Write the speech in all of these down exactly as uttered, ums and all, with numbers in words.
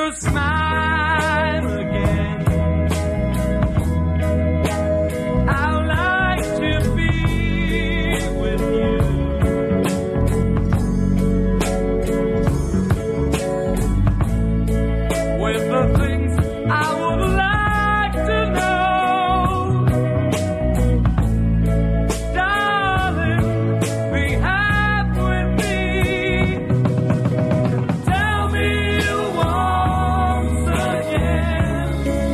your smile again. I'd like to be with you. With the things I would like to know. Darling, be happy with me. Tell me once again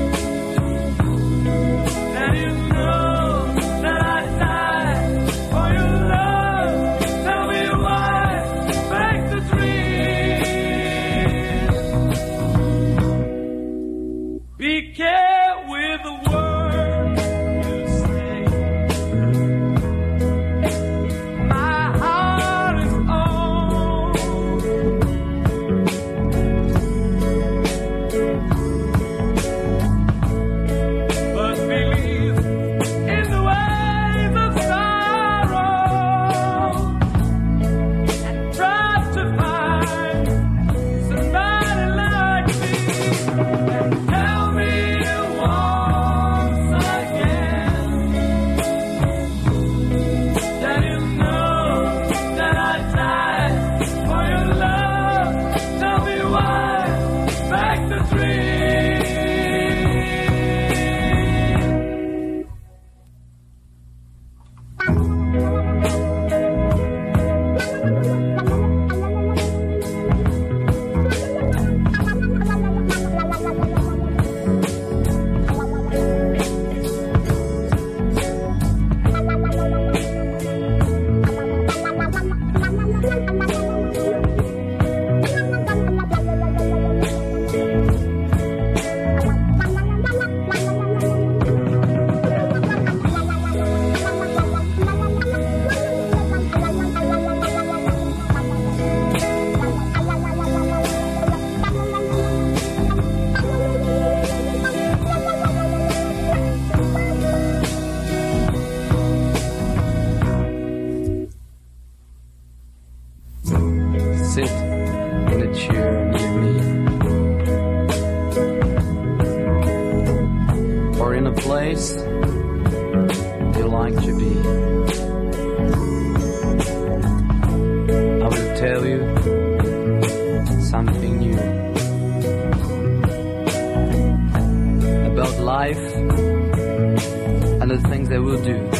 that you know that I'd die for your love. Tell me why break the dream. Be careful with the words you say. My heart is on. But believe in the ways of sorrow and try to find somebody like me. And tell me once again that you know that I died for your love. Tell me why back the dream. Sit in a chair near me, or in a place you like to be. I will tell you something new about life and the things I will do.